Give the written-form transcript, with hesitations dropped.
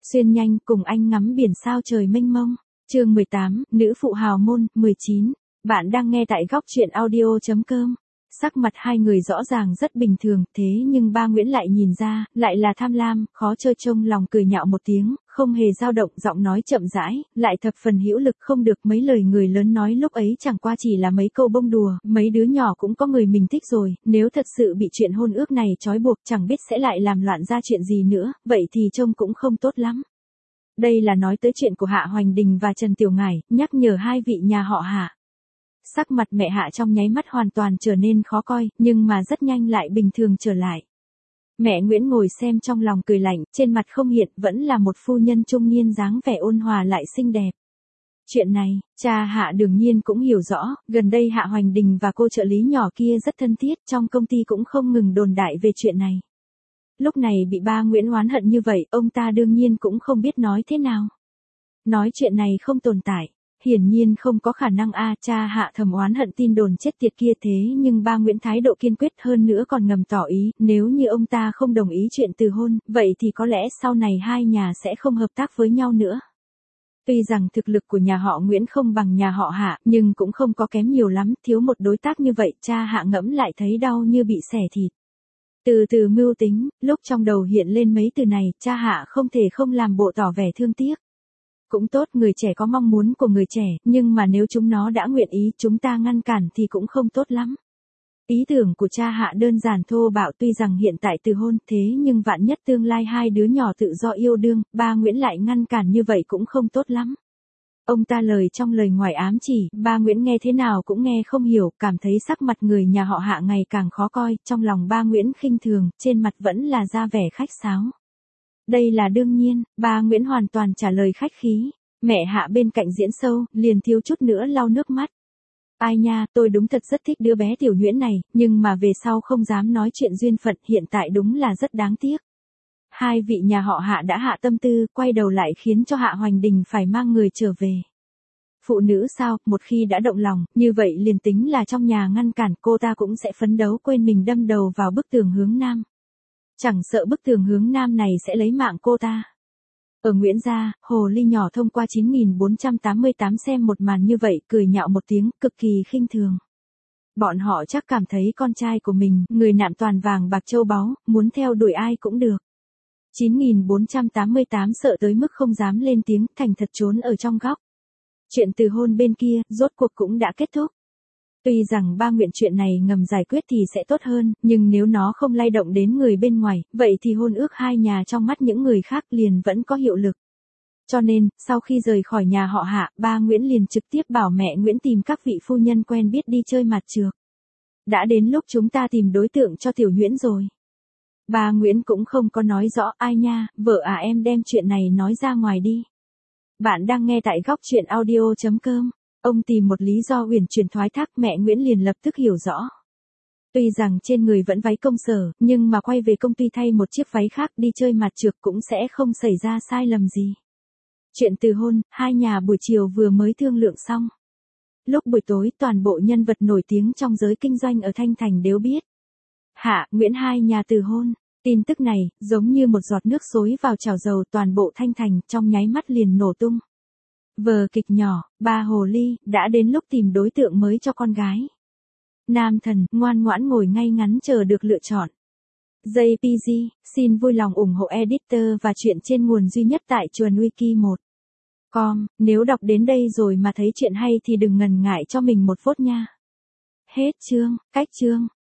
Xuyên nhanh cùng anh ngắm biển sao trời mênh mông. Chương 18, nữ phụ hào môn, 19. Bạn đang nghe tại góc truyện audio.com. Sắc mặt hai người rõ ràng rất bình thường, thế nhưng ba Nguyễn lại nhìn ra, lại là tham lam, khó chơi trông lòng cười nhạo một tiếng, không hề dao động, giọng nói chậm rãi, lại thập phần hữu lực không được mấy lời người lớn nói lúc ấy chẳng qua chỉ là mấy câu bông đùa, mấy đứa nhỏ cũng có người mình thích rồi, nếu thật sự bị chuyện hôn ước này trói buộc chẳng biết sẽ lại làm loạn ra chuyện gì nữa, vậy thì trông cũng không tốt lắm. Đây là nói tới chuyện của Hạ Hoành Đình và Trần Tiểu Ngải, nhắc nhở hai vị nhà họ Hạ. Sắc mặt mẹ Hạ trong nháy mắt hoàn toàn trở nên khó coi, nhưng mà rất nhanh lại bình thường trở lại. Mẹ Nguyễn ngồi xem trong lòng cười lạnh, trên mặt không hiện, vẫn là một phu nhân trung niên dáng vẻ ôn hòa lại xinh đẹp. Chuyện này, cha Hạ đương nhiên cũng hiểu rõ, gần đây Hạ Hoành Đình và cô trợ lý nhỏ kia rất thân thiết, trong công ty cũng không ngừng đồn đại về chuyện này. Lúc này bị ba Nguyễn oán hận như vậy, ông ta đương nhiên cũng không biết nói thế nào. Nói chuyện này không tồn tại. Hiển nhiên không có khả năng cha Hạ thầm oán hận tin đồn chết tiệt kia thế nhưng ba Nguyễn thái độ kiên quyết hơn nữa còn ngầm tỏ ý, nếu như ông ta không đồng ý chuyện từ hôn, vậy thì có lẽ sau này hai nhà sẽ không hợp tác với nhau nữa. Tuy rằng thực lực của nhà họ Nguyễn không bằng nhà họ Hạ, nhưng cũng không có kém nhiều lắm, thiếu một đối tác như vậy, cha Hạ ngẫm lại thấy đau như bị xẻ thịt. Từ từ mưu tính, lúc trong đầu hiện lên mấy từ này, cha Hạ không thể không làm bộ tỏ vẻ thương tiếc. Cũng tốt, người trẻ có mong muốn của người trẻ, nhưng mà nếu chúng nó đã nguyện ý chúng ta ngăn cản thì cũng không tốt lắm. Ý tưởng của cha Hạ đơn giản thô bạo, tuy rằng hiện tại từ hôn thế nhưng vạn nhất tương lai hai đứa nhỏ tự do yêu đương, ba Nguyễn lại ngăn cản như vậy cũng không tốt lắm. Ông ta lời trong lời ngoài ám chỉ, ba Nguyễn nghe thế nào cũng nghe không hiểu, cảm thấy sắc mặt người nhà họ Hạ ngày càng khó coi, trong lòng ba Nguyễn khinh thường, trên mặt vẫn là ra vẻ khách sáo. Đây là đương nhiên, ba Nguyễn hoàn toàn trả lời khách khí. Mẹ Hạ bên cạnh diễn sâu, liền thiếu chút nữa lau nước mắt. Ai nha, tôi đúng thật rất thích đứa bé Tiểu Nhuyễn này, nhưng mà về sau không dám nói chuyện duyên phận, hiện tại đúng là rất đáng tiếc. Hai vị nhà họ Hạ đã hạ tâm tư, quay đầu lại khiến cho Hạ Hoành Đình phải mang người trở về. Phụ nữ sao, một khi đã động lòng, như vậy liền tính là trong nhà ngăn cản cô ta cũng sẽ phấn đấu quên mình đâm đầu vào bức tường hướng nam. Chẳng sợ bức tường hướng nam này sẽ lấy mạng cô ta. Ở Nguyễn gia, hồ ly nhỏ thông qua 9488 xem một màn như vậy, cười nhạo một tiếng, cực kỳ khinh thường. Bọn họ chắc cảm thấy con trai của mình, người nạm toàn vàng bạc châu báu, muốn theo đuổi ai cũng được. 9488 sợ tới mức không dám lên tiếng, thành thật trốn ở trong góc. Chuyện từ hôn bên kia, rốt cuộc cũng đã kết thúc. Tuy rằng ba Nguyễn chuyện này ngầm giải quyết thì sẽ tốt hơn, nhưng nếu nó không lay động đến người bên ngoài, vậy thì hôn ước hai nhà trong mắt những người khác liền vẫn có hiệu lực. Cho nên, sau khi rời khỏi nhà họ Hạ, ba Nguyễn liền trực tiếp bảo mẹ Nguyễn tìm các vị phu nhân quen biết đi chơi mặt trược. Đã đến lúc chúng ta tìm đối tượng cho Tiểu Nhuyễn rồi. Ba Nguyễn cũng không có nói rõ, ai nha, vợ em đem chuyện này nói ra ngoài đi. Bạn đang nghe tại góc truyện audio.com. Ông tìm một lý do uyển chuyển thoái thác, mẹ Nguyễn liền lập tức hiểu rõ. Tuy rằng trên người vẫn váy công sở, nhưng mà quay về công ty thay một chiếc váy khác đi chơi mặt trược cũng sẽ không xảy ra sai lầm gì. Chuyện từ hôn, hai nhà buổi chiều vừa mới thương lượng xong. Lúc buổi tối toàn bộ nhân vật nổi tiếng trong giới kinh doanh ở Thanh Thành đều biết. Hạ, Nguyễn hai nhà từ hôn. Tin tức này, giống như một giọt nước xối vào chảo dầu, toàn bộ Thanh Thành trong nháy mắt liền nổ tung. Vở kịch nhỏ, ba hồ ly, đã đến lúc tìm đối tượng mới cho con gái. Nam thần, ngoan ngoãn ngồi ngay ngắn chờ được lựa chọn. JPG, xin vui lòng ủng hộ editor và chuyện trên nguồn duy nhất tại Chuồn Wiki 1. Com, nếu đọc đến đây rồi mà thấy chuyện hay thì đừng ngần ngại cho mình một vote nha. Hết chương, cách chương.